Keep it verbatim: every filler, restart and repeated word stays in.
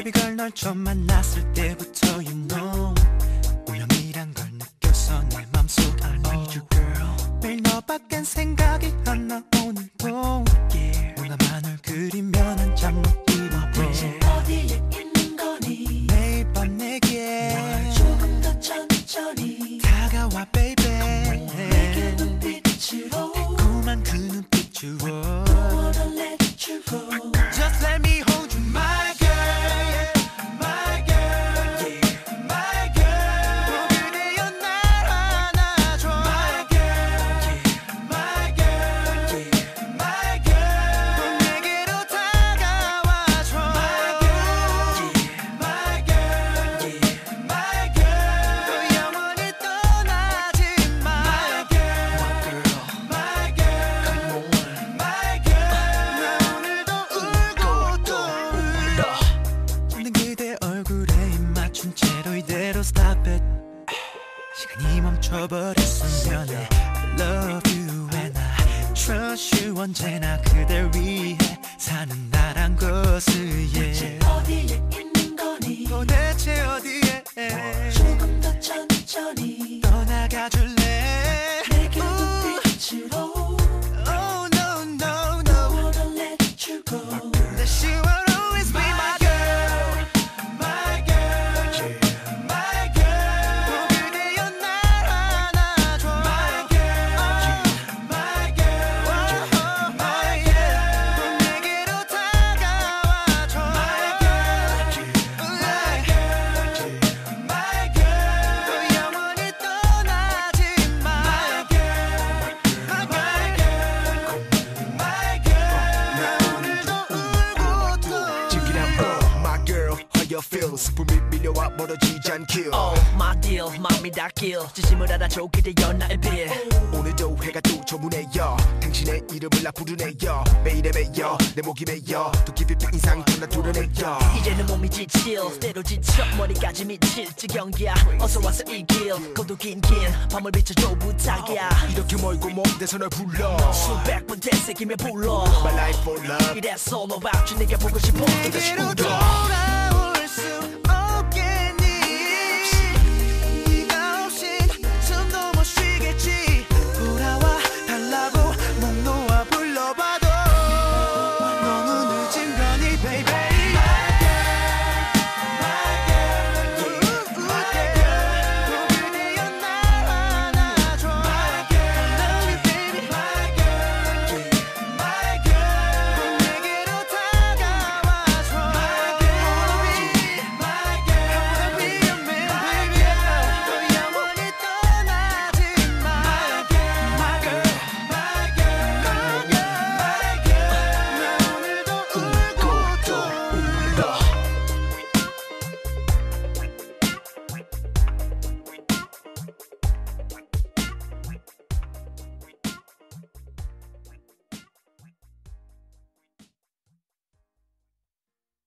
Baby girl 널 처음 만났을 때부터 you know 운명이란 걸 느꼈어 내 맘속 I need you girl 매일 너밖엔 생각이 안 나 오늘도 yeah. 누가 널 그리면 한 잠 못 이뤄 이제 어디에 있는 거니 매일 밤 내게 뭘 조금 더 천천히 다가와 baby 내게 눈빛으로 달콤한 그 눈빛으로 Don't wanna let you go Just let me hold you my girl my girl my girl 그대여 날 안아줘 my girl my girl my girl 넌 내게로 다가와줘 my girl my girl my girl 또 영원히 떠나지 마 my girl my girl my girl 나 오늘도 울고 또 울어 잠든 그대 얼굴에 입 맞춘 채로 이대로 stop it 시간이 멈춰버렸으면 해 I love you and I trust you 언제나 그댈 위해 사는 나란 것을 대체 yeah. 어디에 있는 거니 도대체 어디에 조금 더 천천히 떠나가줄래 내게 Ooh. 눈빛으로 Oh no no Don't no wanna let you go That she will always be my girl my girl my girl 또 그대여 날 안아줘 my girl my girl my girl 또 내게로 다가와줘 my girl my girl my girl 또 영원히 떠나지 마 my girl my girl my girl 나 오늘도 울고 또 지기란 뭐 My girl how you feel 슬픔이 밀려와 멀어지지 않길 Oh my deal 마음이 닿길 진심을 알아줘 그대여 나의 빌 오늘도 해가 또 저무네요 당신의 이름을 나 부르네요 매일에 매여 내 목이 매여 또 깊이 핀 인상 전나 드러내요 이제는 몸이 지칠 때로 지쳐 머리까지 미칠 지경이야 어서 와서 이길 고도 긴긴 밤을 비춰줘 부탁이야 이렇게 멀고 먼 데서 널 불러 수백 번 되새기며 불러 My life for love That's all about you 내가 보고 싶어 또 다시 이대로 울어 돌아